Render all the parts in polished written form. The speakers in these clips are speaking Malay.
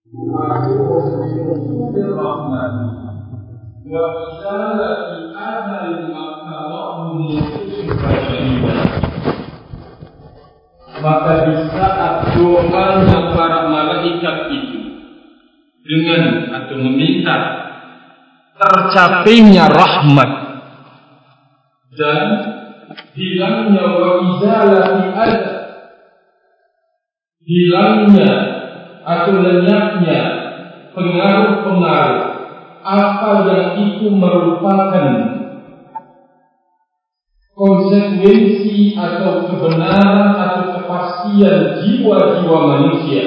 Rahman wa izalati adal maktawahu maka di saat doanya para malaikat itu dengan atau meminta tercapainya rahmat dan hilangnya wa izalati adal, hilangnya atau lenyapnya pengaruh-pengaruh apa yang itu merupakan konsekuensi atau kebenaran atau kepastian jiwa-jiwa manusia.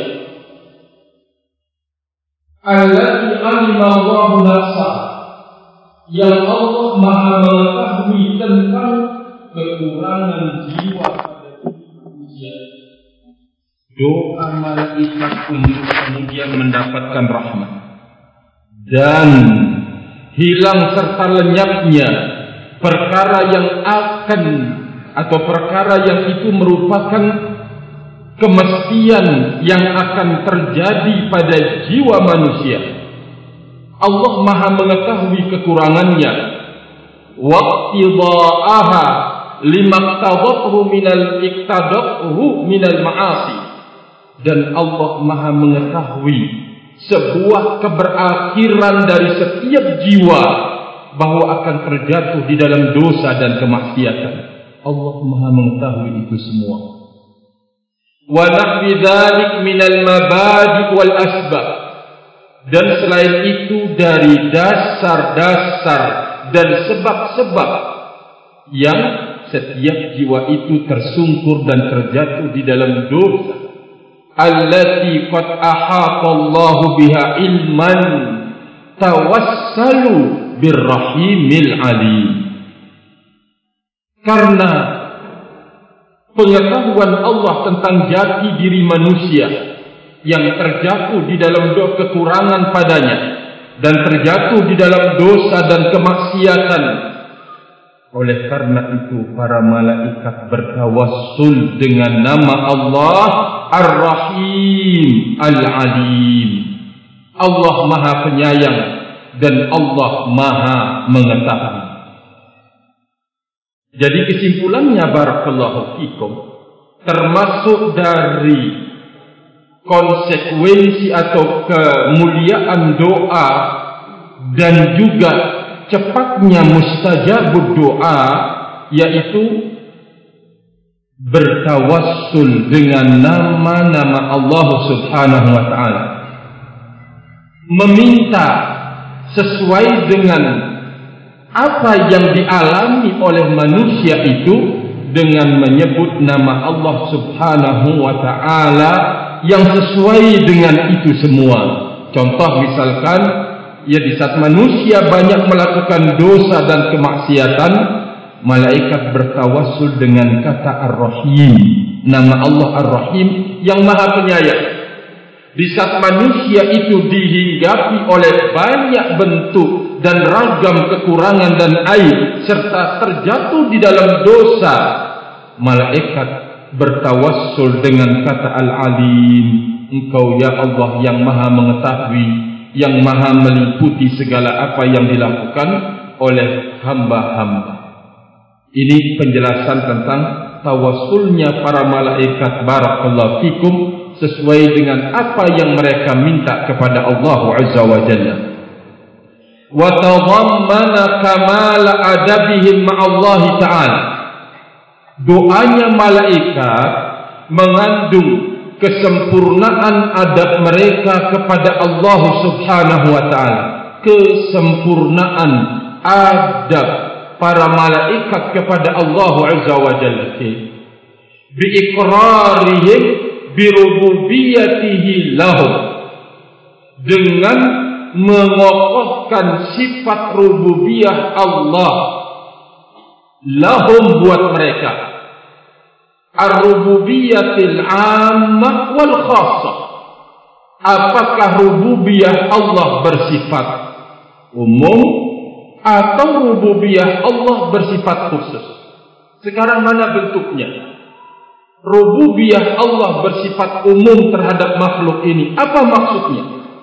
Allati alima Allahu nafsah, yang Allah Maha mengetahui tentang kekurangan jiwa pada manusia. Doa malaikat untuk kemudian mendapatkan rahmat dan hilang serta lenyapnya perkara yang akan atau perkara yang itu merupakan kemestian yang akan terjadi pada jiwa manusia. Allah Maha mengetahui kekurangannya. Waqtidaaha limaktadhathu minal iktadhathu minal ma'asi, dan Allah Maha mengetahui sebuah keberakhiran dari setiap jiwa bahwa akan terjatuh di dalam dosa dan kemaksiatan. Allah Maha mengetahui itu semua. Wa nahwi dzalik minal mabadi' wal asbab, dan selain itu dari dasar-dasar dan sebab-sebab yang setiap jiwa itu tersungkur dan terjatuh di dalam dosa. Allati qad ahata Allahu biha ilman tawassalu birrahimil alim. Karena pengetahuan Allah tentang jati diri manusia yang terjatuh di dalam kekurangan padanya dan terjatuh di dalam dosa dan kemaksiatan, oleh karena itu para malaikat bertawassul dengan nama Allah Ar-Rahim Al-Alim. Allah Maha Penyayang dan Allah Maha Mengetahui. Jadi kesimpulannya, barakallahu fikum, termasuk dari konsekuensi atau kemuliaan doa dan juga cepatnya mustajabud doa, yaitu bertawassul dengan nama-nama Allah Subhanahu wa ta'ala, meminta sesuai dengan apa yang dialami oleh manusia itu dengan menyebut nama Allah Subhanahu wa ta'ala yang sesuai dengan itu semua. Contoh misalkan, ya di saat manusia banyak melakukan dosa dan kemaksiatan, malaikat bertawassul dengan kata Ar-Rahim, nama Allah Ar-Rahim yang Maha Penyayang. Di saat manusia itu dihinggapi oleh banyak bentuk dan ragam kekurangan dan aib serta terjatuh di dalam dosa, malaikat bertawassul dengan kata Al-Alim. Engkau ya Allah yang Maha mengetahui, yang Maha meliputi segala apa yang dilakukan oleh hamba-hamba. Ini penjelasan tentang tawassulnya para malaikat, barakallahu fikum, sesuai dengan apa yang mereka minta kepada Allah Azza wa Jalla. Wa tadhammana kamal adabihim ma'allahi ta'ala. Doanya malaikat mengandung kesempurnaan adab mereka kepada Allah Subhanahu wa ta'ala. Kesempurnaan adab para malaikat kepada Allah Azza wa Jalla bi iqrarihim bi rububiyyatihi lahum, dengan mengokohkan sifat rububiyah Allah lahum buat mereka, ar-rububiyyatil ammah wal khassah. Apakah rububiyah Allah bersifat umum atau rububiyah Allah bersifat khusus? Sekarang mana bentuknya? Rububiyah Allah bersifat umum terhadap makhluk ini, apa maksudnya?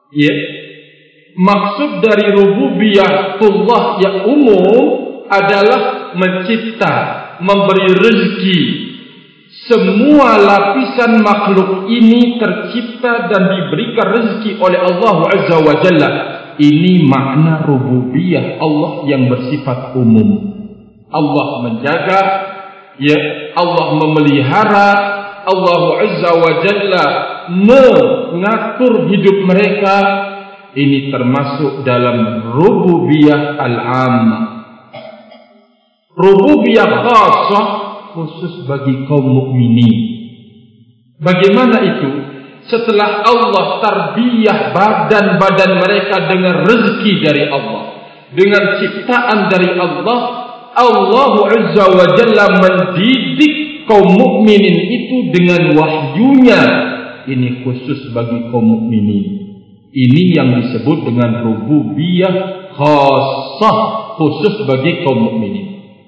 Ya, maksud dari rububiyatullah yang umum adalah mencipta, memberi rezeki. Semua lapisan makhluk ini tercipta dan diberikan rezeki oleh Allah Azza wa Jalla. Ini makna rububiyah Allah yang bersifat umum. Allah menjaga, ya, Allah memelihara, Allah Azza wa Jalla mengatur hidup mereka. Ini termasuk dalam rububiyah al-ammah. Rububiyah khassah, khusus bagi kaum mukminin. Bagaimana itu? Setelah Allah tarbiyah badan-badan mereka dengan rezeki dari Allah, dengan ciptaan dari Allah, Allah Azza wa Jalla mendidik kaum mukminin itu dengan wahyunya. Ini khusus bagi kaum mukminin. Ini yang disebut dengan rububiyah khassah, khusus bagi kaum mukminin.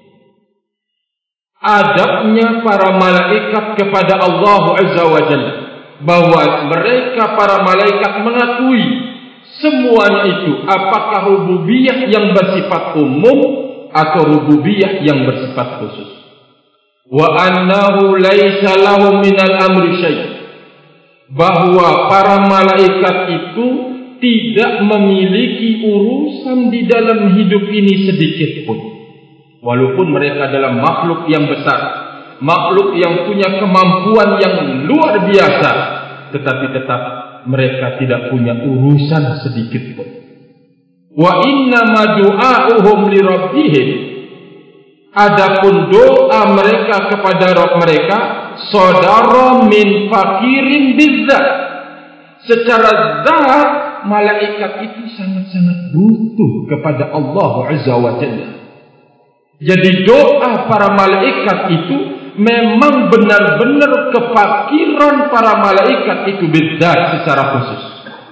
Adabnya para malaikat kepada Allah Azza wa Jalla, bahwa mereka para malaikat mengakui semuanya itu, apakah rububiyah yang bersifat umum atau rububiyah yang bersifat khusus. Wa annahu laisa lahum minal amri syai', bahwa para malaikat itu tidak memiliki urusan di dalam hidup ini sedikit pun. Walaupun mereka adalah makhluk yang besar, makhluk yang punya kemampuan yang luar biasa, tetapi tetap mereka tidak punya urusan sedikit pun. Wa inna ma du'a'uhum li rabbihim, adapun doa mereka kepada Rabb mereka, sadara min fakirin bizzat, secara zat malaikat itu sangat-sangat butuh kepada Allah Azza wa Jalla. Jadi doa para malaikat itu memang benar-benar kefakiran para malaikat itu bizzat secara khusus.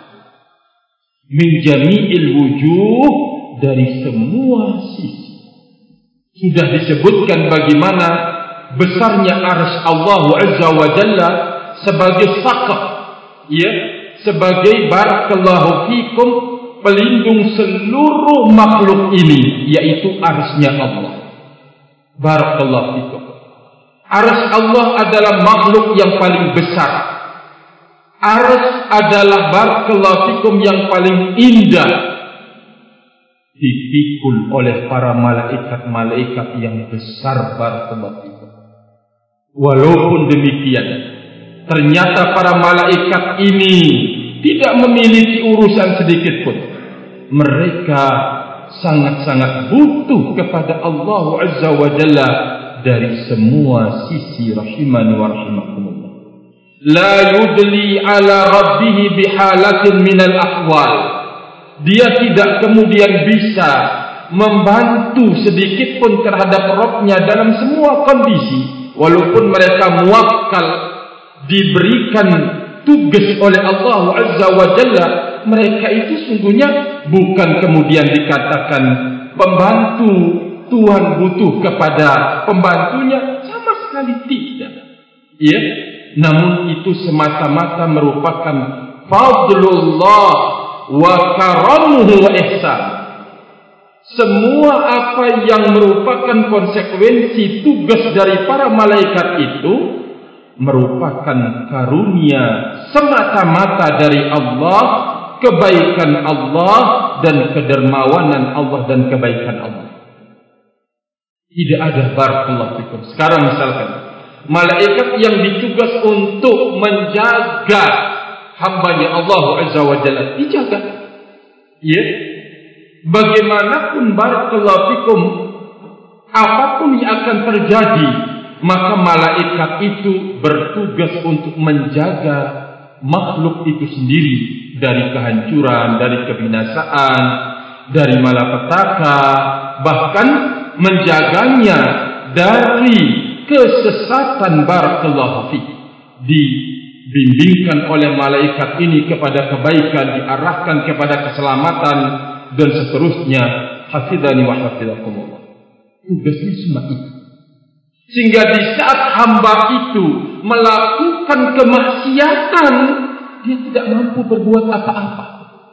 Min jami'il wujuh, dari semua sisi. Sudah disebutkan bagaimana besarnya arsy Allah Azza wa Jalla sebagai saqaf, ya, sebagai barakallahu fikum, pelindung seluruh makhluk ini, yaitu arsy-Nya Allah. Barakallahu fikum. Arsy Allah adalah makhluk yang paling besar. Arsy adalah barakallahu fikum yang paling indah, dipikul oleh para malaikat-malaikat yang besar, barakallahu fikum. Walaupun demikian, ternyata para malaikat ini tidak memiliki urusan sedikit pun. Mereka sangat-sangat butuh kepada Allah Azza wa Jalla dari semua sisi, rahimani wa rahimakumullah. La yudli ala rabbih bihalatin minal ahwal. Dia tidak kemudian bisa membantu sedikit pun terhadap Rabb-Nya dalam semua kondisi, walaupun mereka muwakkal, diberikan tugas oleh Allah Azza wa Jalla. Mereka itu sungguhnya bukan kemudian dikatakan pembantu, Tuhan butuh kepada pembantunya, sama sekali tidak. Ya, namun itu semata-mata merupakan fadlullah wa karamuhu wa ihsan. Semua apa yang merupakan konsekuensi tugas dari para malaikat itu merupakan karunia semata-mata dari Allah, kebaikan Allah dan kedermawanan Allah dan kebaikan Allah. Tidak ada barakallahu fikum. Sekarang misalkan malaikat yang ditugas untuk menjaga hambanya Allah Azza wa Jalla, dijaga. Ya, bagaimanapun barakallahu fikum, apapun yang akan terjadi, maka malaikat itu bertugas untuk menjaga makhluk itu sendiri dari kehancuran, dari kebinasaan, dari malapetaka, bahkan menjaganya dari kesesatan, barakallahu fi. Dibimbingkan oleh malaikat ini kepada kebaikan, diarahkan kepada keselamatan dan seterusnya. Hafidhani wa hafizakumullah. Tugasnya cuma itu. Sehingga di saat hamba itu melakukan kemaksiatan, dia tidak mampu berbuat apa-apa.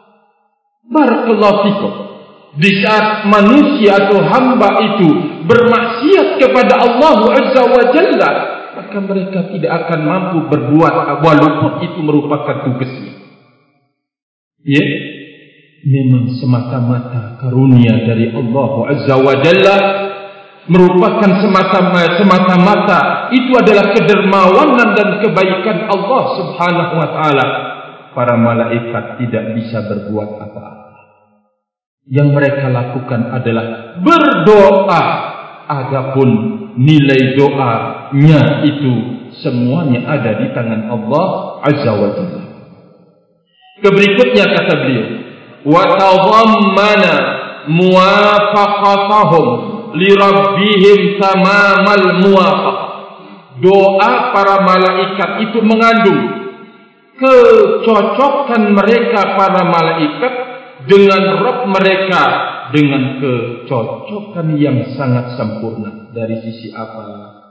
Barakallahu fikum. Di saat manusia atau hamba itu bermaksiat kepada Allah Azza wa Jalla, maka mereka tidak akan mampu berbuat walaupun itu merupakan tugasnya. Ya, memang semata-mata karunia dari Allah Azza wa Jalla, merupakan semata-mata itu adalah kedermawanan dan kebaikan Allah Subhanahu wa taala. Para malaikat tidak bisa berbuat apa-apa. Yang mereka lakukan adalah berdoa. Adapun nilai doanya itu semuanya ada di tangan Allah Azza wa Jalla. Keberikutnya kata beliau, wa tadhammana muwafaqatahum li rabbihim tamamal muwafaqah. Doa para malaikat itu mengandung kecocokan mereka para malaikat dengan Rabb mereka, dengan kecocokan yang sangat sempurna. Dari sisi apa?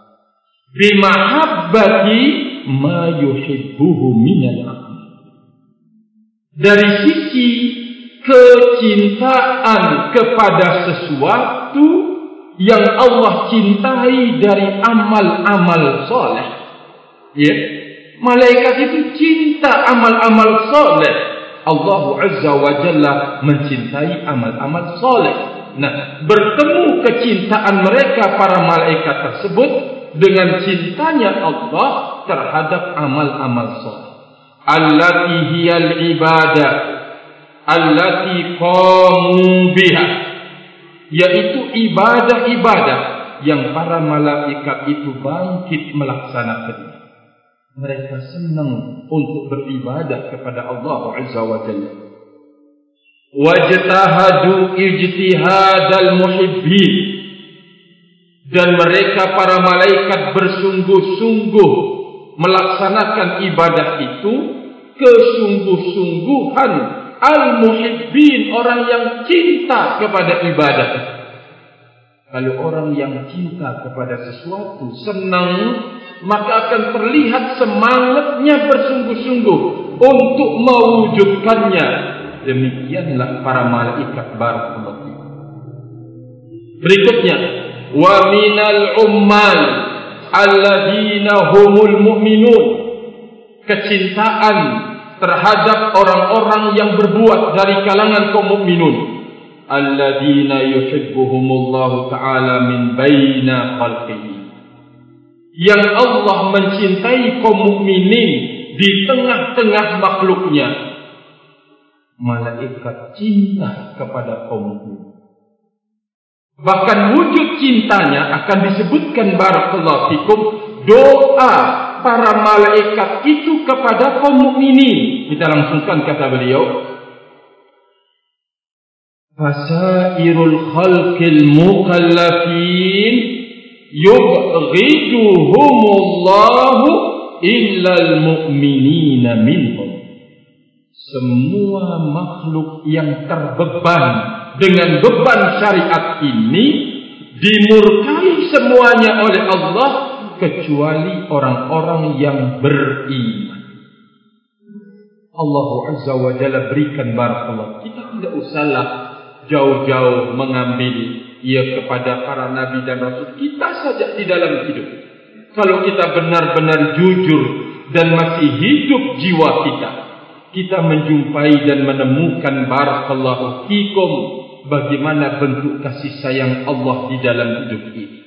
Bimahabbati ma yuhibbuhu minal aql. Dari sisi kecintaan kepada sesuatu yang Allah cintai dari amal-amal soleh. Ya, malaikat itu cinta amal-amal soleh. Allah Azza wa Jalla mencintai amal-amal soleh. Nah, bertemu kecintaan mereka para malaikat tersebut dengan cintanya Allah terhadap amal-amal soleh. Allati hiyal ibadah allati qamu biha, yaitu ibadah-ibadah yang para malaikat itu bangkit melaksanakannya. Mereka senang untuk beribadah kepada Allah Azza wa Jalla. Wajtahadu ijtihadal muhibbin, dan mereka para malaikat bersungguh-sungguh melaksanakan ibadah itu kesungguh-sungguhan al-muhibbin, orang yang cinta kepada ibadah. Kalau orang yang cinta kepada sesuatu senang, maka akan terlihat semangatnya bersungguh-sungguh untuk mewujudkannya. Demikianlah para malaikat barakallahu fikum. Berikutnya, wa minal ummal alladzina humul mu'minun, kecintaan terhadap orang-orang yang berbuat dari kalangan kaum mukminun, alladzina yuhibbuhumullahu ta'ala min baina khalqihi, yang Allah mencintai kaum mukminin di tengah-tengah makhluknya. Malaikat cinta kepada kaum mukmin. Bahkan wujud cintanya akan disebutkan barakallahu fikum doa para malaikat itu kepada kaum mukminin. Kita langsungkan kata beliau, fasairul khalqil mukallafin yubghiduhumullahu illal mu'minina minhum. Semua makhluk yang terbeban dengan beban syariat ini dimurkai semuanya oleh Allah kecuali orang-orang yang beriman. Allah Azza wa Jalla berikan barakallah. Kita tidak usahlah jauh-jauh mengambil kepada para nabi dan rasul. Kita saja di dalam hidup, kalau kita benar-benar jujur dan masih hidup jiwa kita menjumpai dan menemukan barakallahu fikum bagaimana bentuk kasih sayang Allah di dalam hidup kita.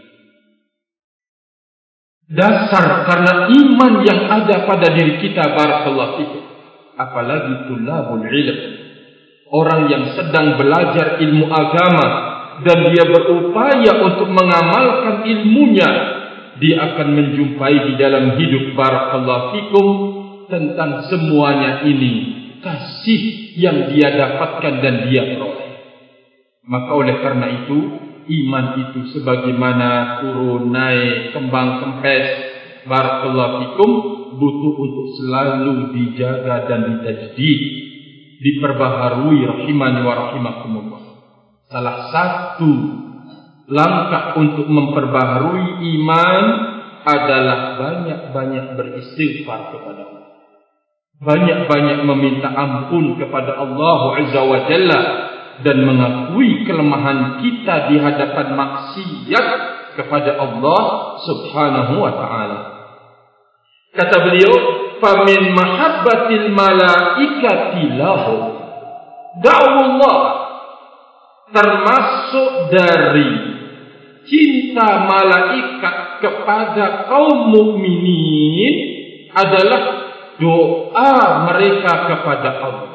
Dasar karena iman yang ada pada diri kita barakallahu fikum. Apalagi tulabul ilm, orang yang sedang belajar ilmu agama dan dia berupaya untuk mengamalkan ilmunya, dia akan menjumpai di dalam hidup barakallahu fikum tentang semuanya ini kasih yang dia dapatkan dan dia peroleh. Maka oleh karena itu iman itu sebagaimana turun naik kembang kempes barakallahu fikum butuh untuk selalu dijaga dan ditajdid, diperbaharui rahimani wa rahimakumullah. Salah satu langkah untuk memperbaharui iman adalah banyak-banyak beristighfar kepada Allah. banyak-banyak meminta ampun kepada Allah Azza wa Jalla dan mengakui kelemahan kita di hadapan maksiat kepada Allah Subhanahu wa ta'ala. Kata beliau, famin mahabbatil malaikati lahu da'wullah, termasuk dari cinta malaikat kepada kaum mukminin adalah doa mereka kepada Allah.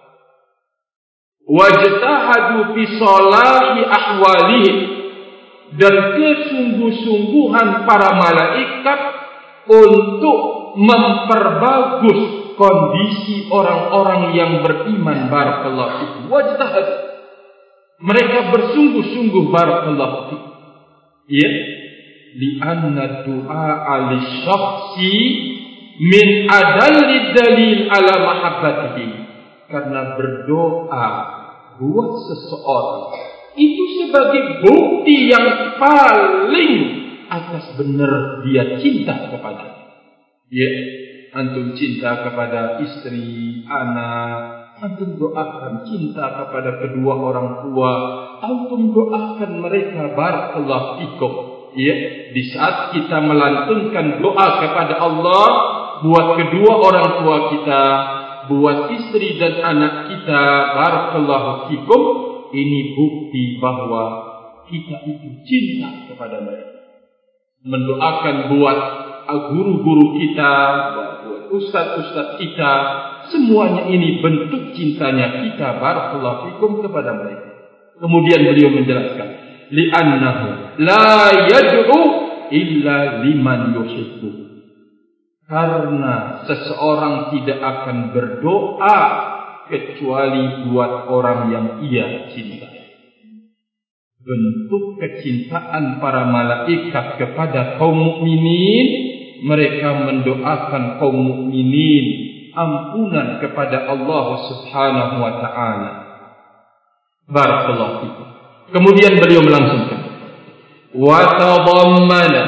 Wajtahadu fi salahi ahwalihim, dan kesungguh-sungguhan para malaikat untuk memperbagus kondisi orang-orang yang beriman. Barakallahu fikum. Wajtahad, mereka bersungguh-sungguh. Barakallahu fikum. Ya, li'anna du'a li-syakhsi min adalli dalil ala mahabbatihi, karena berdoa buat seseorang itu sebagai bukti yang paling atas benar dia cinta kepada. Ya, antum cinta kepada istri, anak, antum doakan cinta kepada kedua orang tua, antum doakan mereka. Barakallahu fikum. Ya, di saat kita melantunkan doa kepada Allah buat kedua orang tua kita, buat istri dan anak kita, barakallahu fikum, ini bukti bahwa kita itu cinta kepada mereka. Mendoakan buat guru-guru kita, buat ustaz-ustaz kita, semuanya ini bentuk cintanya kita, barakallahu fikum, kepada mereka. Kemudian beliau menjelaskan, li'annahu la yad'u illa liman yuhibbu, karena seseorang tidak akan berdoa kecuali buat orang yang ia cintai. Bentuk kecintaan para malaikat kepada kaum mukminin, mereka mendoakan kaum mukminin ampunan kepada Allah Subhanahu wa ta'ala. Barakallahu fikum. Kemudian beliau melangsungkan, wa tadammana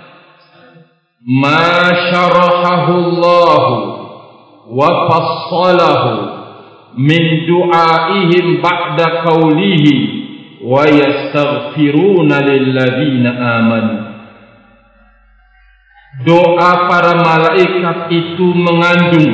ma syarahahu Allah wa fassalahu min du'aihim ba'da qawlihi wa yastaghfiruna lilladzina amanu. Doa para malaikat itu mengandung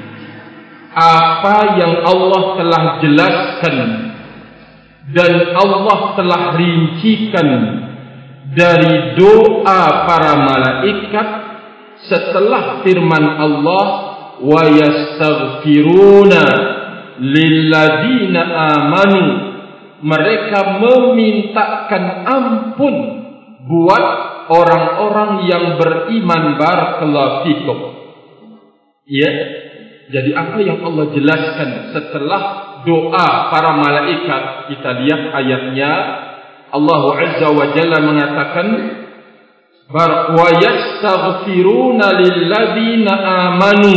apa yang Allah telah jelaskan dan Allah telah rincikan dari doa para malaikat setelah firman Allah, wa yastaghfiruna lilladzina amanu, mereka memintakan ampun buat orang-orang yang beriman. Barakallahu fikum. Ya, jadi apa yang Allah jelaskan setelah doa para malaikat, kita lihat ayatnya. Allah Azza wa Jalla mengatakan, wa yastaghfiruna lilladzina amanu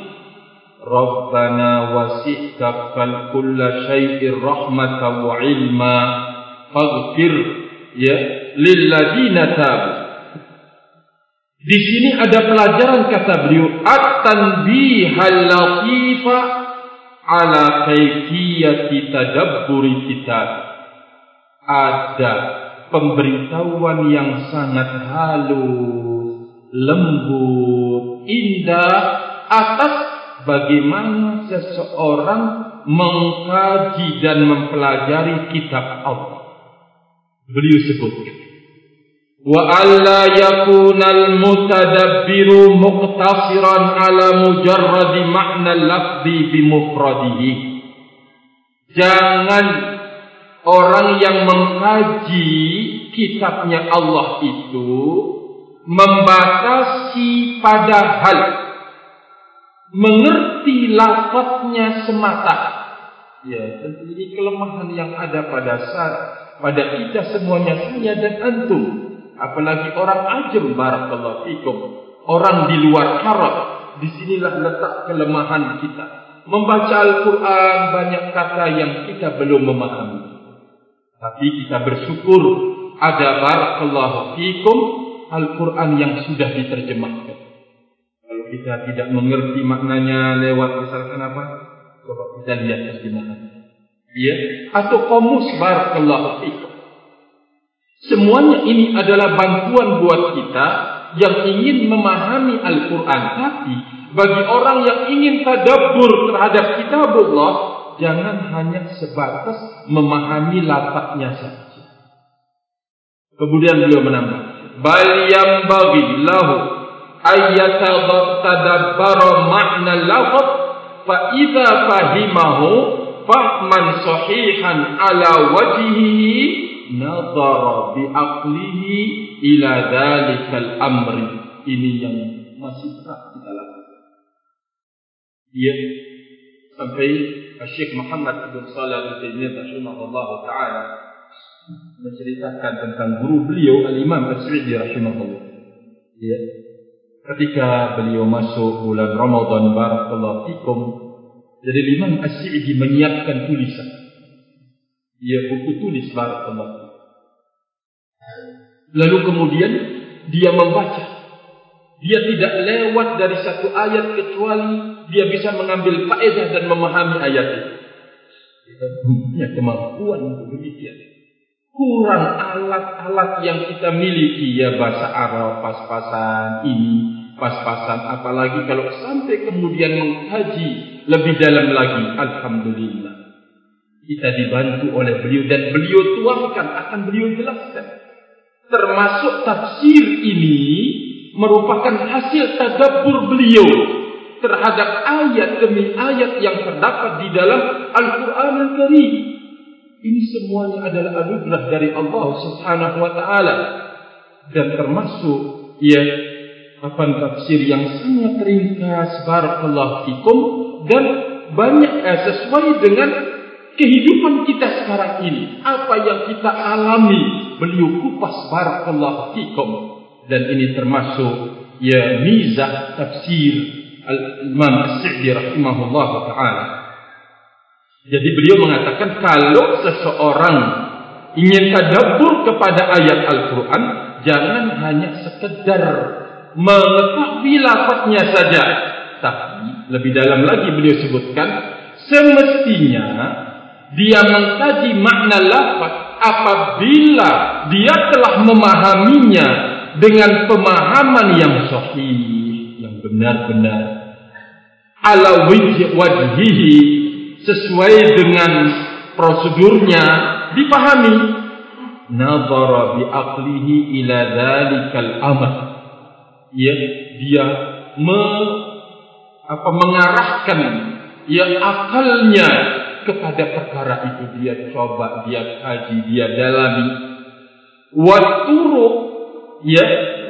Rabbana wasi'ta kulla syai'ir rahmatan wa ilma faghfir ya lilladzina tabu. Di sini ada pelajaran, kata beliau, at-tanbihal latifa ala kaifiyati tadabburi kitab. Ada pemberitahuan yang sangat halus, lembut, indah atas bagaimana seseorang mengkaji dan mempelajari kitab Allah. Beliau sebutkan, wa alla yakunal mutadabbiru muqtasiran ala mujarradi ma'na lafzi bimufradihi. Jangan orang yang mengkaji kitabnya Allah itu membatasi pada hal mengerti lafaznya semata. Ya, tentu ini kelemahan yang ada pada kita semuanya, saya dan antum. Apalagi orang ajam, barakallahu fikum, orang di luar Arab. Disinilah letak kelemahan kita. Membaca Al-Quran, banyak kata yang kita belum memahami. Tapi kita bersyukur ada, barakallahu fikum, Al-Quran yang sudah diterjemahkan. Kalau kita tidak mengerti maknanya lewat misalkan apa? Coba kita lihat terjemahan. Ya, atau komus barakallahu fikum. Semuanya ini adalah bantuan buat kita yang ingin memahami Al-Quran. Tapi bagi orang yang ingin tadabbur terhadap kitabullah, jangan hanya sebatas memahami lafaznya saja. Kemudian beliau menambah, bal yanbaghi lahu ayyatadabbara ma'na lafaz fa idza fahimahu fahman sahihan ala wajhihi nadhara bi aqlihi ila dzalikal amri. Ini yang masih berat kita lakukan. Ya, sampai Syekh Muhammad bin Shalih Al-Utsaimin rahimahullah taala menceritakan tentang guru beliau Al-Imam As-Sa'di rahimahullah. Ya, ketika beliau masuk bulan Ramadan barakallahu fikum, jadi Imam As-Sa'di menyiapkan tulisan. Ya, buku tulis barakallahu. Lalu kemudian dia membaca. Dia tidak lewat dari satu ayat kecuali dia bisa mengambil faedah dan memahami ayat itu. Kita punya kemampuan untuk demikian. Kurang alat-alat yang kita miliki, ya bahasa Arab pas-pasan ini, pas-pasan apalagi kalau sampai kemudian mengkaji lebih dalam lagi. Alhamdulillah, kita dibantu oleh beliau dan beliau tuangkan, akan beliau jelaskan. Termasuk tafsir ini merupakan hasil tadabbur beliau terhadap ayat demi ayat yang terdapat di dalam Al-Quran Al-Karim. Ini semuanya adalah anugerah dari Allah Subhanahu wa taala, dan termasuk ya tafsir yang sangat ringkas barakallahu fikum dan banyak sesuai dengan kehidupan kita sekarang ini. Apa yang kita alami beliau kupas barakallahu fikum, dan ini termasuk ya mizah tafsir Al-Imam As-Sa'di rahimahullah taala. Jadi beliau mengatakan kalau seseorang ingin tadabbur kepada ayat Al-Quran, jangan hanya sekedar mengetahui lafaznya saja, tapi lebih dalam lagi beliau sebutkan semestinya dia mengkaji makna lafaz apabila dia telah memahaminya dengan pemahaman yang sahih, yang benar-benar ala wajhihi, sesuai dengan prosedurnya dipahami. Nadhara bi aqlihi ila dzalikal amr. Ya, dia mengarahkan ya akalnya kepada perkara itu, dia coba, dia kaji, dia dalami. Watturuq ya,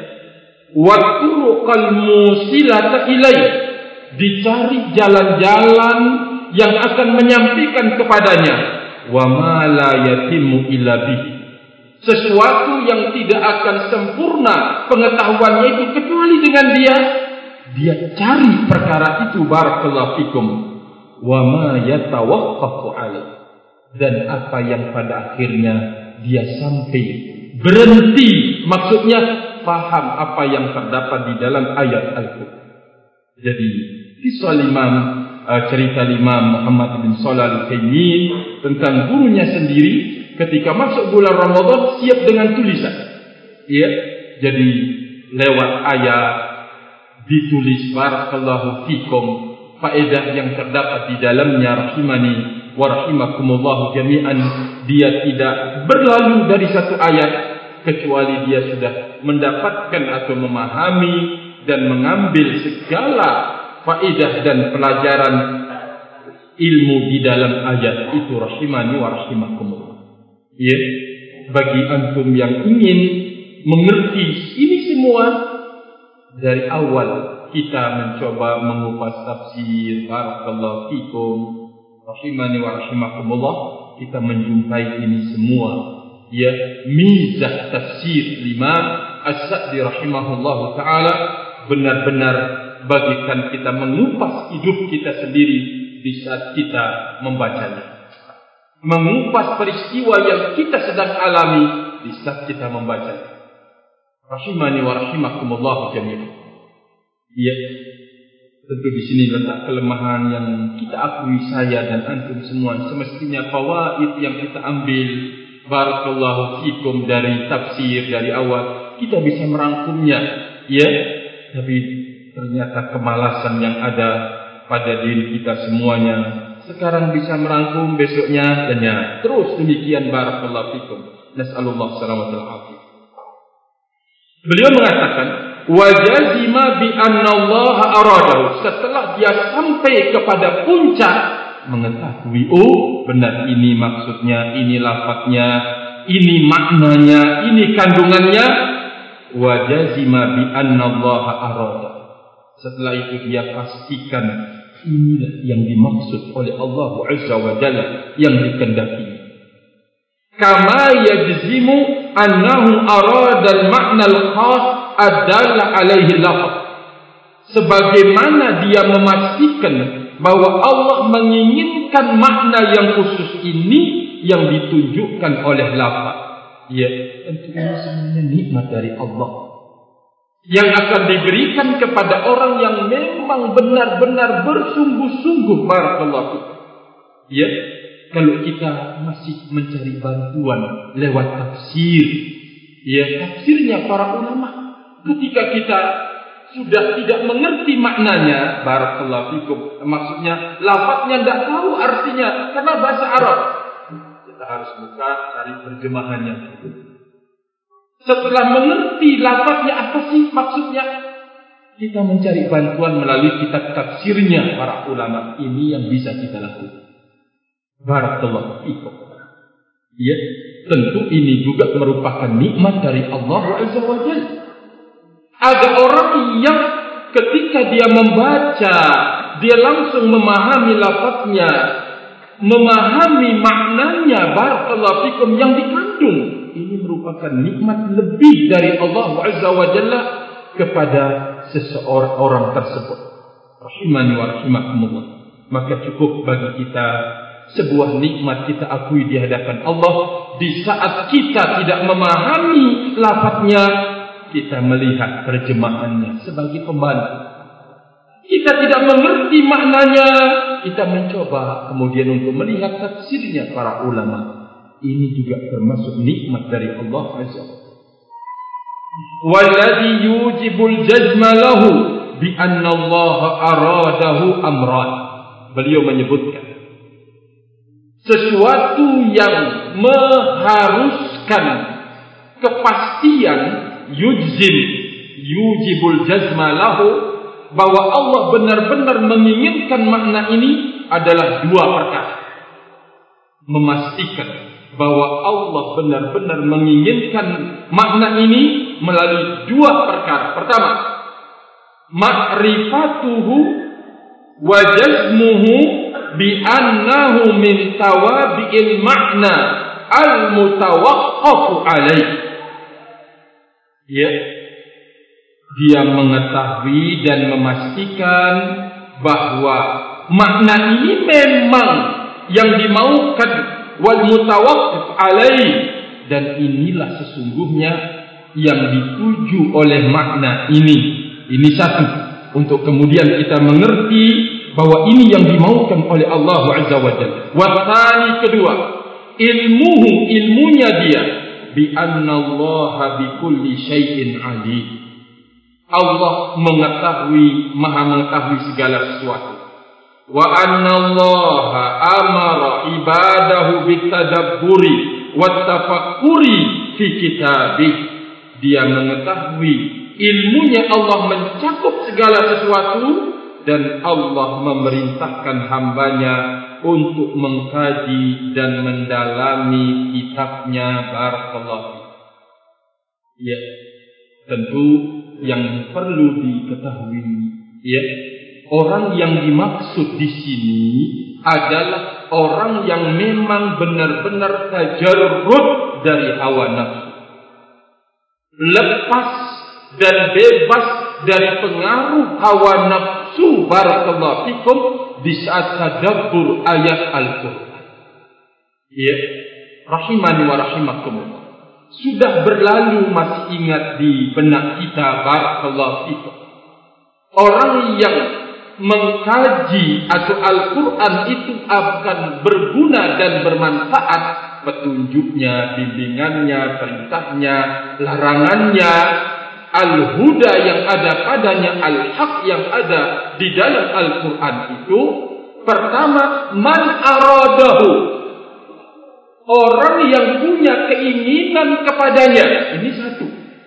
watturuqal musilata ilaih, dicari jalan-jalan yang akan menyampaikan kepadanya. Wa ma la yatimu illa bihi, sesuatu yang tidak akan sempurna pengetahuannya itu kecuali dengan dia cari perkara itu barakallahu fikum. Wa ma yatawaqqafu alaih, dan apa yang pada akhirnya dia sampai berhenti, maksudnya paham apa yang terdapat di dalam ayat Al-Quran. Jadi kisah cerita Imam Muhammad bin Shalih Al-Utsaimin tentang gurunya sendiri ketika masuk bulan Ramadan siap dengan tulisan. Ya, jadi lewat ayat ditulis barakallahu fikum faedah yang terdapat di dalamnya, rahimani wa rahimakumullah jami'an. Dia tidak berlalu dari satu ayat kecuali dia sudah mendapatkan atau memahami dan mengambil segala faedah dan pelajaran ilmu di dalam ayat itu, rahimani wa rahimakumullah. Ya, bagi antum yang ingin mengerti ini semua dari awal, kita mencoba mengupas tafsir barakallahu fikum, rahimani wa rahimakumullah, kita menjumpai ini semua. Ya, mizah tafsir Imam As-Sa'di rahimahullahu taala benar-benar bagikan kita mengupas hidup kita sendiri di saat kita membacanya, mengupas peristiwa yang kita sedang alami di saat kita membacanya. Rahimani wa rahimakumullah jami'an. Ya, Tentu di sini letak kelemahan yang kita akui, saya dan antum semua. Semestinya fawaid yang kita ambil, barakallahu fikum, dari tafsir dari awal, kita bisa merangkumnya, ya. Tapi ternyata kemalasan yang ada pada diri kita semuanya. Sekarang bisa merangkum, besoknya lenyap. Terus demikian, barakallahu fikum. Nas'alullah salawat al-afiyah. Beliau mengatakan, wajazima bi annallaha aradahu. Setelah dia sampai kepada puncak, mengetahui, oh benar, ini maksudnya, ini lafadznya, ini maknanya, ini kandungannya. Wajazima bi annallaha aradahu. Setelah itu dia pastikan inilah yang dimaksud oleh Allah Azza wa Jalla, yang dikehendaki. Kama yajzimu annahu arada al-ma'na al-khas adalla alaihi lafaz. Sebagaimana dia memastikan bahwa Allah menginginkan makna yang khusus ini yang ditunjukkan oleh lafaz. Ya, tentu ini semuanya nikmat dari Allah yang akan diberikan kepada orang yang memang benar-benar bersungguh-sungguh, barakallahu fikum. Ya, kalau kita masih mencari bantuan lewat tafsir, ya, tafsirnya para ulama, ketika kita sudah tidak mengerti maknanya, barakallahu fikum, maksudnya lafadznya tidak tahu artinya karena bahasa Arab, kita harus buka cari terjemahannya. Setelah mengerti lafadznya apa sih maksudnya, kita mencari bantuan melalui kitab tafsirnya para ulama. Ini yang bisa kita lakukan. Barakallahu fikum. Ya, tentu ini juga merupakan nikmat dari Allah Azza wa Jalla. Ada orang yang ketika dia membaca, dia langsung memahami lafadznya, memahami maknanya, barakallahu fikum, yang dikandung. Ini merupakan nikmat lebih dari Allah Azza wa Jalla kepada seseorang tersebut. Rahimani wa rahimakumullah. Maka cukup bagi kita sebuah nikmat kita akui di hadapan Allah. Di saat kita tidak memahami lafadznya, kita melihat terjemahannya sebagai pembantu. Kita tidak mengerti maknanya, kita mencoba kemudian untuk melihat tafsirnya para ulama. Ini juga termasuk nikmat dari Allah Azza wa Jalla. Walladhi yujibul jazma lahu bi anna Allah aradahu amran. Beliau menyebutkan sesuatu yang mengharuskan kepastian, yujibul jazma lahu, bahwa Allah benar-benar menginginkan makna ini adalah dua perkara. Memastikan bahwa Allah benar-benar menginginkan makna ini melalui dua perkara. Pertama, ma'rifatuhu wa jazmuhu bi annahu min tawabi'il makna al-mutawaqqafu alaih. Ya, dia mengetahui dan memastikan bahwa makna ini memang yang dimaukan, wal mutawaqqif alaih, dan inilah sesungguhnya yang dituju oleh makna ini. Ini satu, untuk kemudian kita mengerti bahwa ini yang dimaukan oleh Allah Azza wa Jalla. Wasani, kedua, ilmunya dia, bi anna Allah bi kulli syai'in alim. Allah mengetahui, maha mengetahui segala sesuatu. Wa anna Allah amara ibadahu bitadabburi wattafakkuri fi kitabih. Dia mengetahui, ilmunya Allah mencakup segala sesuatu, dan Allah memerintahkan hambanya untuk mengkaji dan mendalami kitabnya. Barakallahu. Ya, tentu yang perlu diketahui, ya, orang yang dimaksud di sini adalah orang yang memang benar-benar tajarrud dari hawa nafsu, lepas dan bebas dari pengaruh hawa nafsu, barakallahu fikum, di saat tadabbur ayat Al-Quran. Ya, rahimani wa rahimakumullah. Sudah berlalu, masih ingat di benak kita, barakallahu fikum, orang yang mengkaji atau Al-Quran itu akan berguna dan bermanfaat, petunjuknya, bimbingannya, perintahnya, larangannya, al-huda yang ada padanya, al-haq yang ada di dalam Al-Quran itu, pertama, man aradahu, orang yang punya keinginan kepadanya. Ini satu,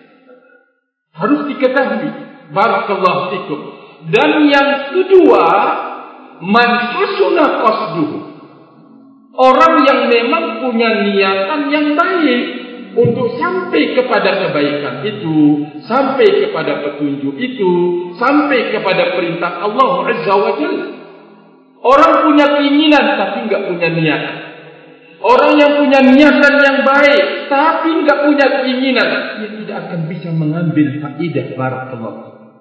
harus diketahui. Barakallahu fikum. Dan yang kedua, man hasuna qasduhu, orang yang memang punya niatan yang baik untuk sampai kepada kebaikan itu, sampai kepada petunjuk itu, sampai kepada perintah Allah Azza wa Jalla. Orang punya keinginan tapi enggak punya niat. Orang yang punya niatan yang baik tapi enggak punya keinginan, dia tidak akan bisa mengambil faedah. Barakallahu.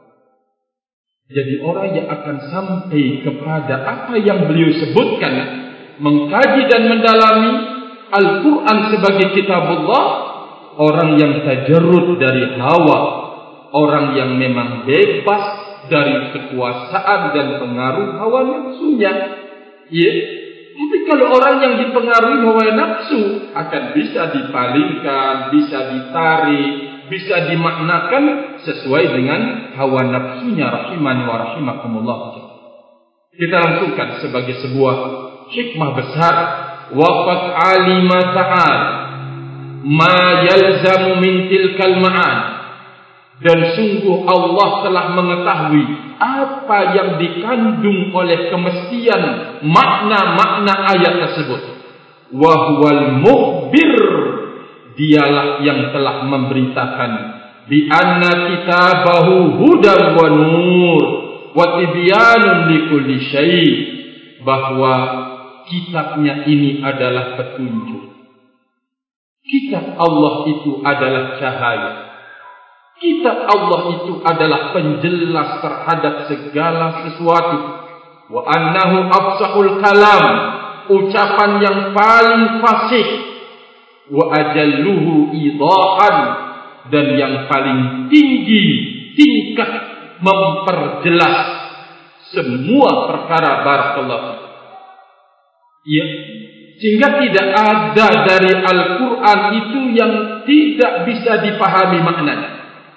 Jadi orang yang akan sampai kepada apa yang beliau sebutkan, mengkaji dan mendalami Al-Quran sebagai kitabullah, orang yang tajarrud dari hawa, orang yang memang bebas dari kekuasaan dan pengaruh hawa nafsunya. Ya. Tapi kalau orang yang dipengaruhi hawa nafsu, akan bisa dipalingkan, bisa ditarik, bisa dimaknakan sesuai dengan hawa nafsunya. Rahimani wa rahimakumullah. Kita langsungkan sebagai sebuah hikmah besar. Waqad alima ta'ala ma yalzamu min tilkal ma'an, dan sungguh Allah telah mengetahui apa yang dikandung oleh kemestian makna-makna ayat tersebut. Wa huwal mukhbir, dialah yang telah memberitakan, bi anna kitabahu hudan wa nur wa tibyanun likulli syai', bahwa kitabnya ini adalah petunjuk. Kitab Allah itu adalah cahaya. Kitab Allah itu adalah penjelas terhadap segala sesuatu. Wa annahu afsahul kalam, ucapan yang paling fasih. Wa ajalluhu idahan, dan yang paling tinggi tingkat memperjelas semua perkara. Barakallahu. Ya, sehingga tidak ada dari Al-Quran itu yang tidak bisa dipahami maknanya.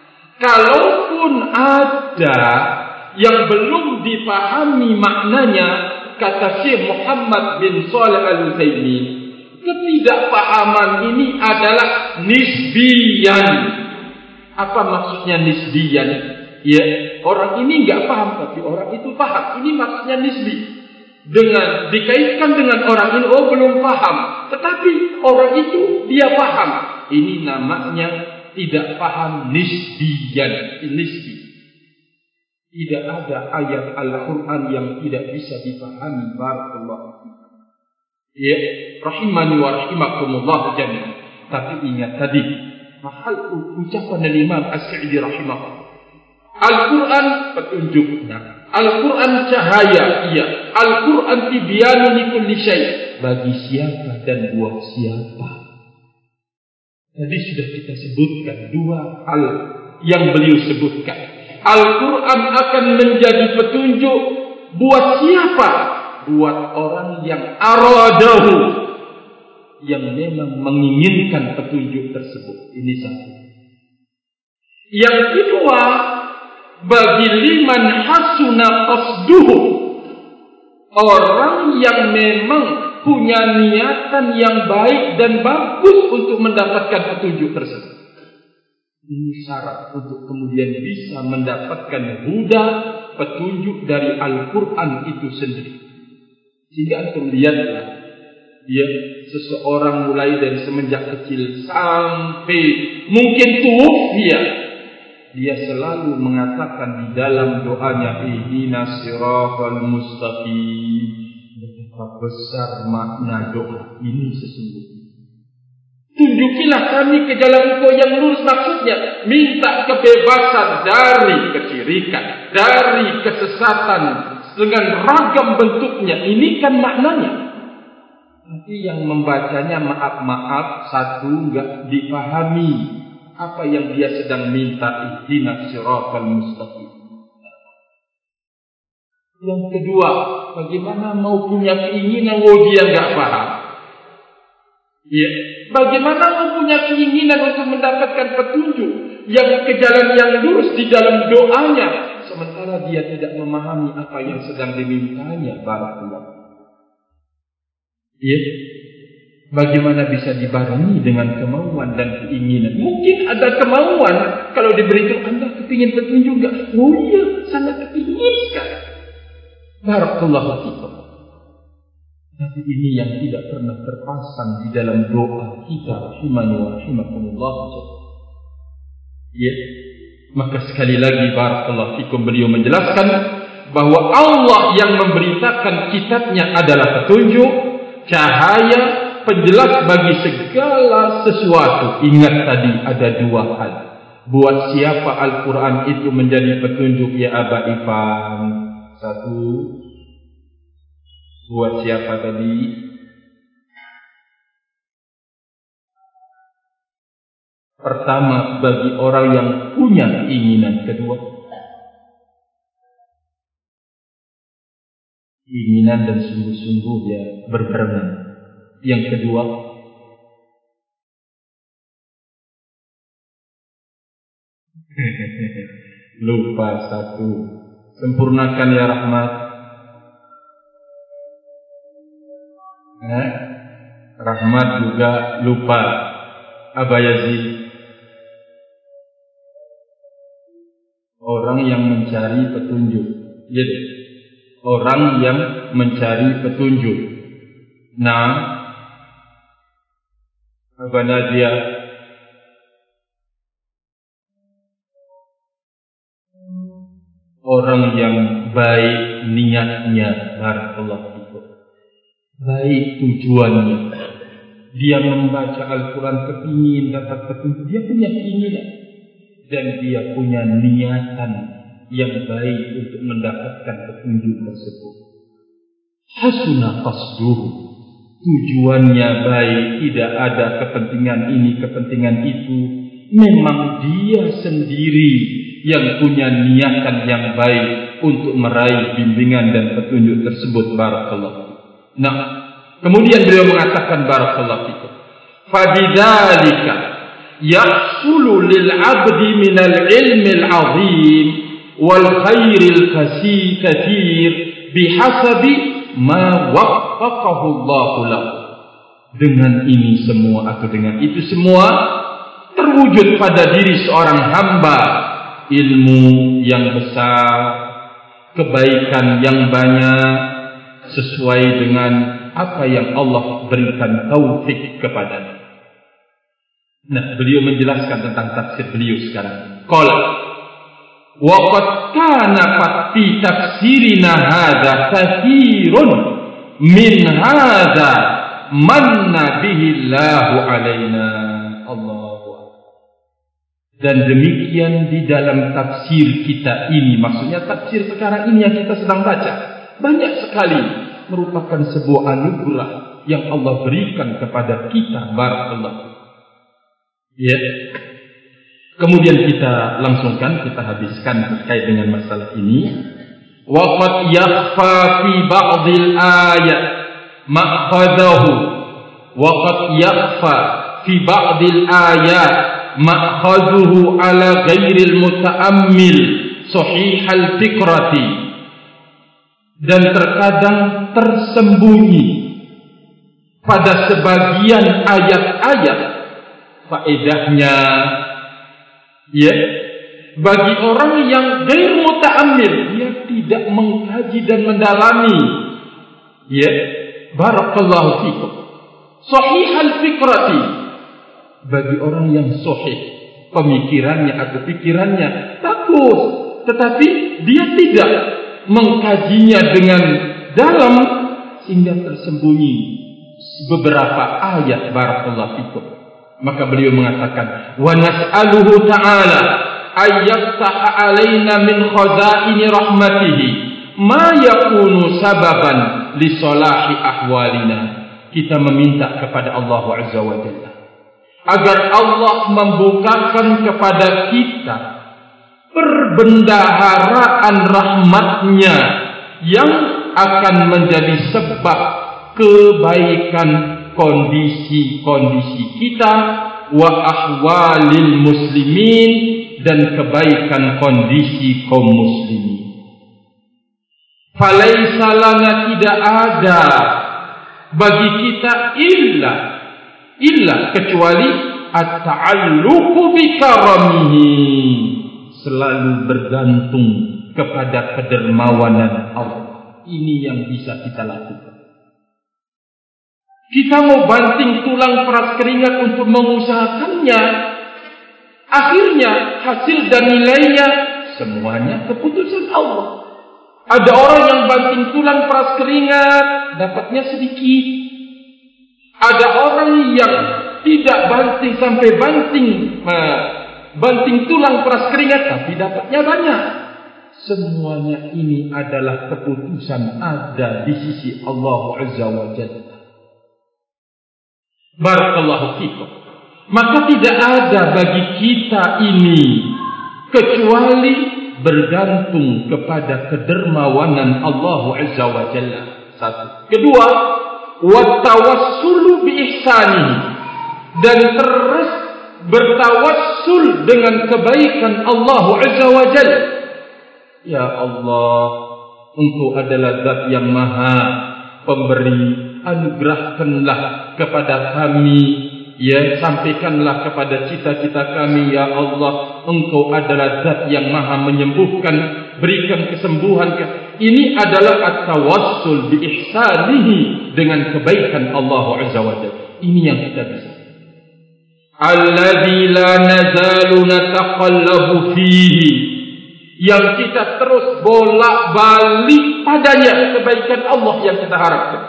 Kalaupun ada yang belum dipahami maknanya, kata Syekh Muhammad bin Shalih Al-Utsaimin, ketidakpahaman ini adalah nisbiyan. Apa maksudnya nisbiyan? Ya, orang ini enggak paham tapi orang itu paham. Ini maksudnya nisbi. Dengan dikaitkan dengan orang ini, oh belum paham, tetapi orang itu dia paham. Ini namanya tidak paham nisbiyan, nisbi. Tidak ada ayat Al-Quran yang tidak bisa dipahami. Barakallahu fikum. Ya, rahimani wa rahimakumullah jami'an. Tapi ingat tadi, mahal ucapan dari Imam As-Sa'di rahimahullah. Al-Quran petunjuknya, Al-Quran cahaya, iya. Al-Quran tibyanun likulli syai', bagi siapa dan buat siapa. Tadi sudah kita sebutkan dua hal yang beliau sebutkan. Al-Quran akan menjadi petunjuk buat siapa? Buat orang yang aradahu, yang memang menginginkan petunjuk tersebut. Ini satu. Yang kedua, bagi liman hasuna qasduhu, orang yang memang punya niatan yang baik dan bagus untuk mendapatkan petunjuk tersebut. Ini syarat untuk kemudian bisa mendapatkan huda, petunjuk dari Al-Quran itu sendiri. Sehingga antum lihatlah, dia seseorang mulai dari semenjak kecil sampai mungkin tuwafiyah, dia selalu mengatakan di dalam doanya, ihdinas siratal mustaqim. Betapa besar makna doa ini sesungguhnya. Tunjukilah kami ke jalan Engkau yang lurus, maksudnya minta kebebasan dari kesyirikan, dari kesesatan dengan ragam bentuknya. Ini kan maknanya. Tapi yang membacanya maaf-maaf, satu enggak dipahami apa yang dia sedang minta, ihdinas siratal mustaqim. Yang kedua, bagaimana mau punya keinginan dia nggak paham? Ya, bagaimana mau punya keinginan untuk mendapatkan petunjuk yang ke jalan yang lurus di dalam doanya, sementara dia tidak memahami apa yang sedang dimintanya. Barakallah. Ya, bagaimana bisa dibarengi dengan kemauan dan keinginan? Mungkin ada kemauan, kalau diberitahu Anda kepingin petunjuk enggak? Oh iya, sangat kepingin sekali. Barakallahu fikum. Tapi ini yang tidak pernah terpasang di dalam doa kita, rahimani wa rahimakumullah. Ya, maka sekali lagi barakallahu fikum, beliau menjelaskan bahwa Allah yang memberitakan kitabnya adalah petunjuk, cahaya, penjelas bagi segala sesuatu. Ingat tadi ada dua hal. Buat siapa Al-Quran itu menjadi petunjuk, ya Aba Ifan? Satu. Buat siapa tadi? Pertama, bagi orang yang punya keinginan. Kedua, keinginan dan sungguh-sungguh dia berbarengan. Yang kedua, lupa satu. Sempurnakan ya Rahmat. Rahmat juga lupa. Aba Yazid. Orang yang mencari petunjuk. Jadi, orang yang mencari petunjuk. Nah, Aba Nadia. Orang yang baik niatnya, barakallahu fikum. Baik tujuannya. Dia membaca Al-Quran kepingin dapat petunjuk. Dia punya keinginan. Dan dia punya niatan yang baik untuk mendapatkan petunjuk tersebut. Hasuna qasduhu. Tujuannya baik, tidak ada kepentingan ini, kepentingan itu. Memang dia sendiri yang punya niatan yang baik untuk meraih bimbingan dan petunjuk tersebut. Barakallahu. Nah, kemudian beliau mengatakan barakallahu fikum. Fabidzalika yahsulu lil 'abdi minal ilmil 'azim wal khairil katsir bihasabi ma waffaqahu Allah lahu. Dengan ini semua atau dengan itu semua terwujud pada diri seorang hamba ilmu yang besar, kebaikan yang banyak, sesuai dengan apa yang Allah berikan taufik kepadanya. Nah, beliau menjelaskan tentang tafsir beliau sekarang. Qala wa qad kana fi tafsirina hadza katsirun min hadza manna bihi Allahu alaina. Allahu akbar. Dan demikian di dalam tafsir kita ini, maksudnya tafsir sekarang ini yang kita sedang baca, banyak sekali merupakan sebuah anugerah yang Allah berikan kepada kita. Barakallahu. Ya. Kemudian kita langsungkan, kita habiskan terkait dengan masalah ini. Wa qad yakhfa fi ba'dil ayat ma'khadahu wa qad yakhfa fi ba'dil ayat ma'khaduhu ala ghairil muta'ammil sahihal fikrati. Dan terkadang tersembunyi pada sebagian ayat-ayat faedahnya, ya, bagi orang yang ghair muta'ammil, dia tidak mengkaji dan mendalami, ya, barakallahu fikum. Sahihal fikrati, bagi orang yang sahih pemikirannya atau pikirannya bagus, tetapi dia tidak mengkajinya dengan dalam sehingga tersembunyi beberapa ayat. Barakallahu fikum. Maka beliau mengatakan, wa nas'aluhu ta'ala ayyaftaha alaina min khazaini rahmatihi ma yakunu sababan li salahi ahwalina. Kita meminta kepada Allah Azza wa Jalla agar Allah membukakan kepada kita perbendaharaan rahmatnya yang akan menjadi sebab kebaikan kondisi-kondisi kita, wa ahwalil muslimin, dan kebaikan kondisi kaum muslimin. Falaisa lana, tidak ada bagi kita illa kecuali at-ta'alluqu bi karamihi, selalu bergantung kepada kedermawanan Allah. Ini yang bisa kita lakukan. Kita mau banting tulang peras keringat untuk mengusahakannya, akhirnya hasil dan nilainya semuanya keputusan Allah. Ada orang yang banting tulang peras keringat, dapatnya sedikit. Ada orang yang tidak banting sampai banting tulang peras keringat, tapi dapatnya banyak. Semuanya ini adalah keputusan ada di sisi Allah Azza wa Jalla. Barakallahu fikum. Maka tidak ada bagi kita ini kecuali bergantung kepada kedermawanan Allah Azza wa Jalla. Satu. Kedua, wa tawassulu bi ihsanihi, dan terus bertawassul dengan kebaikan Allah Azza wa Jalla. Ya Allah, Engkau adalah Zat yang Maha Pemberi, anugerahkanlah kepada kami, ya, sampaikanlah kepada cita-cita kami, ya Allah, Engkau adalah Zat yang Maha menyembuhkan, berikan kesembuhan. Ini adalah at-tawassul bi ihsanihi, dengan kebaikan Allah Azza wa Jalla. Ini yang kita bisa. Alladzi la nazalu nataqallabu fihi, yang kita terus bolak-balik padanya, kebaikan Allah yang kita harapkan.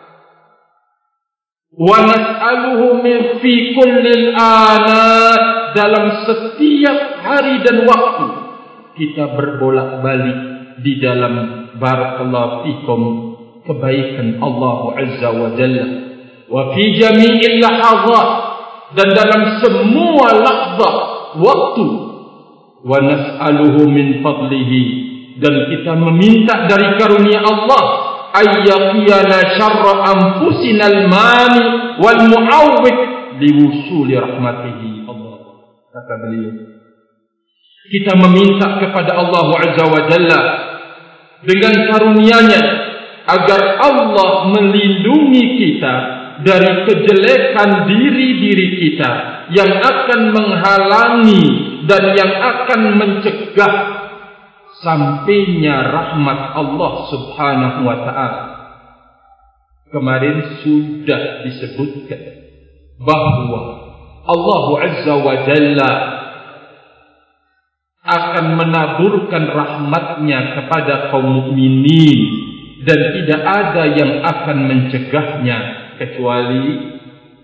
Wa nas'aluhu min fi kullil anat, dalam setiap hari dan waktu kita berbolak-balik di dalam barakallahu fikum kebaikan Allah Azza wa Jalla. Wa fi jami'il lahazat, dan dalam semua lahzah waktu. Wa nas'aluhu min fadlihi, dan kita meminta dari karunia Allah, ayyaqiyana syarra anfusina al-mani wal mu'awwid liwusuli rahmatihi. Allah kata beliau, kita meminta kepada Allah Azza wa Jalla dengan karunia-Nya agar Allah melindungi kita dari kejelekan diri-diri kita yang akan menghalangi dan yang akan mencegah sampainya rahmat Allah Subhanahu wa ta'ala. Kemarin sudah disebutkan bahwa Allah Azza wa Jalla akan menaburkan rahmatnya kepada kaum mukminin, dan tidak ada yang akan mencegahnya kecuali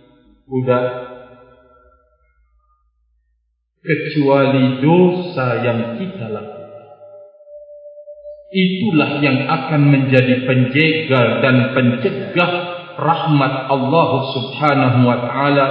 dosa yang kita lakukan. Itulah yang akan menjadi penjegal dan pencegah rahmat Allah Subhanahu wa ta'ala.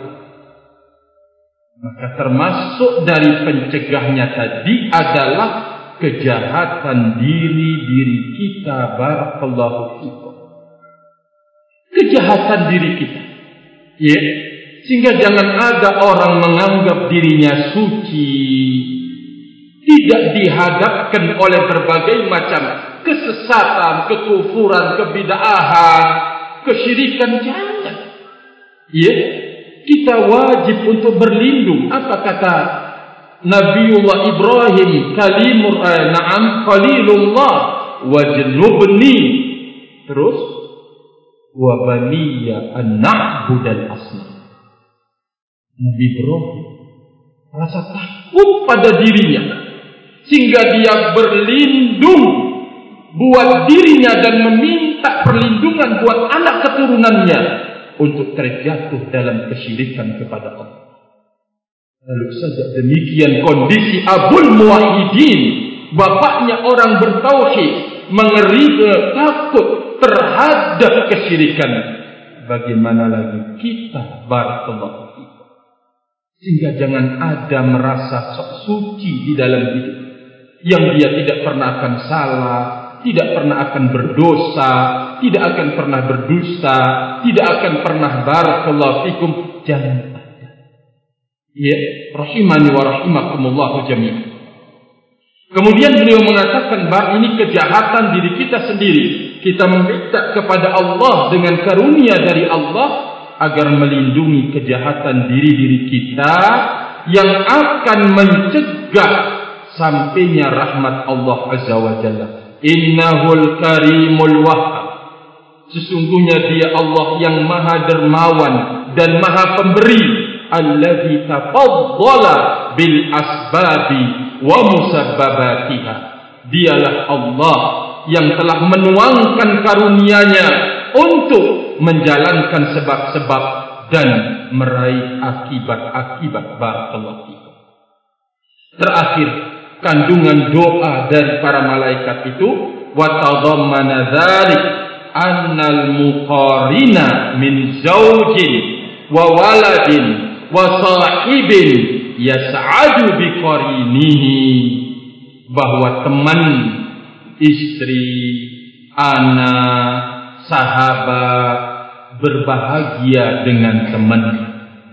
Maka termasuk dari pencegahnya tadi adalah kejahatan diri kita. Barakallahu fikum. Kejahatan diri kita, ya, sehingga jangan ada orang menganggap dirinya suci, tidak dihadapkan oleh berbagai macam kesesatan, kekufuran, kebid'ahan, kesyirikan. Jangan, ya, kita wajib untuk berlindung. Apa kata Nabiullah Ibrahim, Khalilullah, wajnubni, terus wa baniya an na'budal asnam. Nabi Ibrahim rasa takut pada dirinya, sehingga dia berlindung buat dirinya dan meminta perlindungan buat anak keturunannya untuk terjatuh dalam kesyirikan kepada Allah. Lalu saja demikian kondisi Abul Muwahhidin, bapaknya orang bertauhid, takut terhadap kesyirikan. Bagaimana lagi kita, barakallahu fikum. Sehingga jangan ada merasa sok suci di dalam hidup, yang dia tidak pernah akan salah, tidak pernah akan berdosa, tidak akan pernah berdusta, tidak akan pernah barakallahu fikum. Jangan ada. Ya, rahimani wa rahimakumullah jami'an. Kemudian beliau mengatakan bahwa ini kejahatan diri kita sendiri. Kita meminta kepada Allah dengan karunia dari Allah agar melindungi kejahatan diri-diri kita yang akan mencegah sampainya rahmat Allah Azza wa Jalla. Innahul karimul wahhab. Sesungguhnya dia Allah yang maha dermawan dan maha pemberi. Alladzi tafaddala bil asbabi wa musabbabatiha. Dialah Allah yang telah menuangkan karunia-Nya untuk menjalankan sebab-sebab dan meraih akibat-akibat. Barakallahu fikum. Terakhir, kandungan doa dari para malaikat itu wa tadammana dzalik annal muqarina min zaujin wa waladin wa sahibin yas'adu bi qarinihi, bahwa teman, istri, anak, sahabat berbahagia dengan temannya.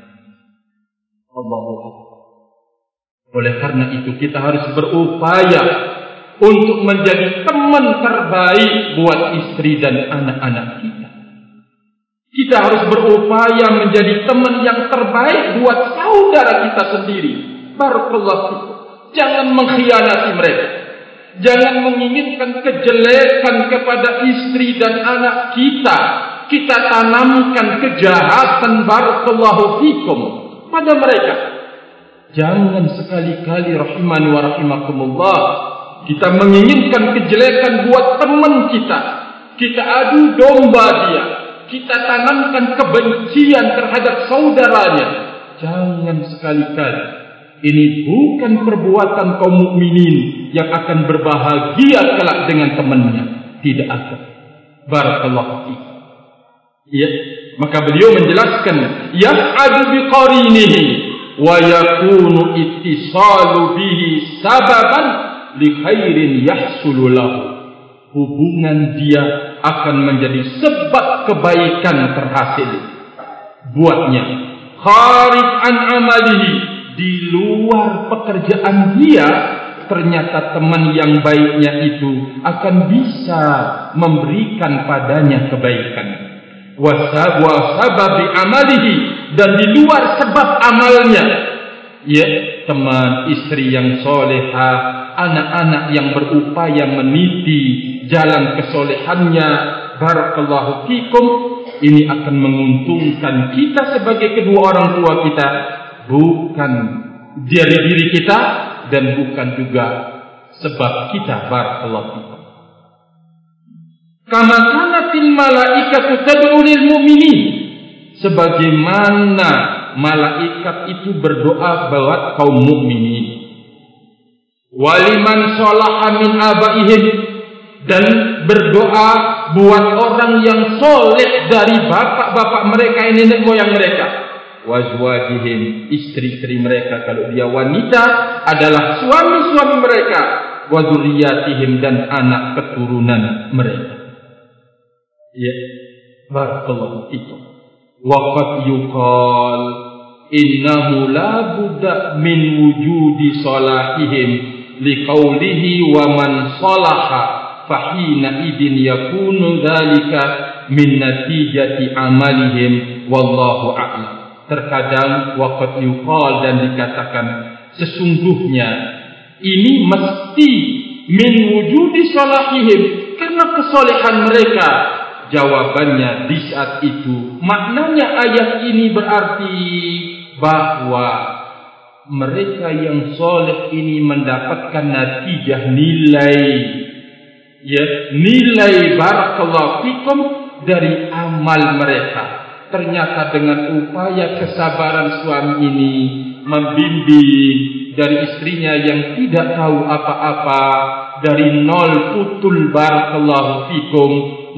Allahu Akbar. Oleh karena itu kita harus berupaya untuk menjadi teman terbaik buat istri dan anak-anak kita. Kita harus berupaya menjadi teman yang terbaik buat saudara kita sendiri. Barakallahu fikum. Jangan mengkhianati mereka. Jangan menginginkan kejelekan kepada istri dan anak kita. Kita tanamkan kejahatan barakallahu fikum pada mereka. Jangan sekali-kali rahimani wa rahimakumullah kita menginginkan kejelekan buat teman kita. Kita adu domba dia. Kita tanamkan kebencian terhadap saudaranya. Jangan sekali-kali. Ini bukan perbuatan kaum mukminin yang akan berbahagia kelak dengan temannya. Tidak akan. Barakallahu fiik. Ya, maka beliau menjelaskan yas'adu biqarinihi wa yakunu ittisalu bihi sababan li khairin yahsulu lahu. Hubungan dia akan menjadi sebab kebaikan terhasil buatnya. Kharij an amalihi, di luar pekerjaan dia, ternyata teman yang baiknya itu akan bisa memberikan padanya kebaikan. Wasababi amalihi, dan di luar sebab amalnya, ya, teman, istri yang solehah, anak-anak yang berupaya meniti jalan kesolehannya, barakallahu fikum, ini akan menguntungkan kita sebagai kedua orang tua kita, bukan dari diri kita dan bukan juga sebab kita, barakallahu fikum. Kama kanatil malaikatu tad'u lil mu'minin, sebagaimana malaikat itu berdoa buat kaum mukminin. Waliman sholaha min abaihim, dan berdoa buat orang yang soleh dari bapak-bapak mereka, nenek moyang mereka. Wazwajihim, istri-istri mereka kalau dia wanita adalah suami-suami mereka. Wadzurriyyatihim, dan anak keturunan mereka. Ya, barakallahu fikum. Waqad yuqal innahu la budda min wujudi salahihim liqaulihi wa man salaha fahina idin yakunu dzalika min natijati amalihim wallahu a'lam. Terkadang waqad yuqal, dan dikatakan sesungguhnya ini mesti min wujudi salahihim, karena kesolehan mereka. Jawabannya di saat itu, maknanya ayat ini berarti bahwa mereka yang soleh ini mendapatkan natijah nilai, ya, nilai barakallahu fikum dari amal mereka. Ternyata dengan upaya kesabaran suami ini membimbing dari istrinya yang tidak tahu apa-apa, dari nol putul barakallahu fikum,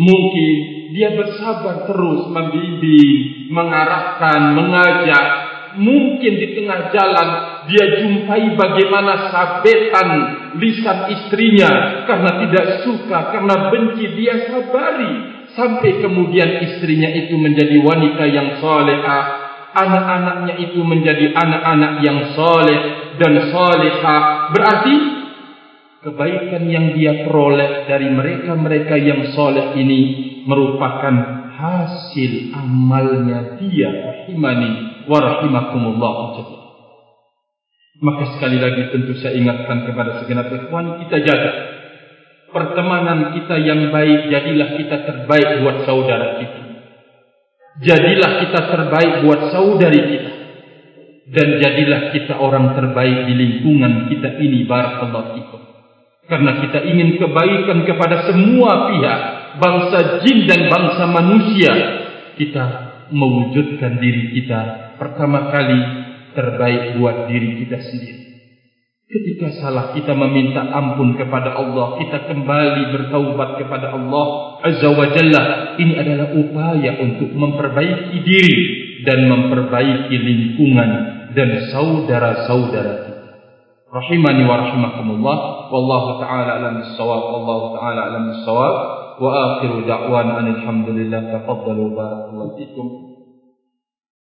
mungkin dia bersabar terus membimbing, mengarahkan, mengajak, mungkin di tengah jalan dia jumpai bagaimana sabetan lisan istrinya karena tidak suka, karena benci, dia sabari sampai kemudian istrinya itu menjadi wanita yang salehah, anak-anaknya itu menjadi anak-anak yang saleh dan salehah. Berarti kebaikan yang dia peroleh dari mereka-mereka yang saleh ini merupakan hasil amalnya dia, rahimani wa rahimakumullah. Maka sekali lagi tentu saya ingatkan kepada segenap ikhwan, kita jaga pertemanan kita yang baik. Jadilah kita terbaik buat saudara kita, jadilah kita terbaik buat saudari kita, dan jadilah kita orang terbaik di lingkungan kita ini. Barakallahu fikum. Karena kita ingin kebaikan kepada semua pihak, bangsa jin dan bangsa manusia. Kita mewujudkan diri kita pertama kali terbaik buat diri kita sendiri. Ketika salah, kita meminta ampun kepada Allah, kita kembali bertaubat kepada Allah Azza wa Jalla. Ini adalah upaya untuk memperbaiki diri dan memperbaiki lingkungan dan saudara-saudara kita. Rahimani wa rahimakumullah. Wallahu ta'ala alam bis-shawab. Wallahu ta'ala alam bis-shawab. Wa akhiru da'wan alhamdulillah. Tafaddalu barakallahu fikum.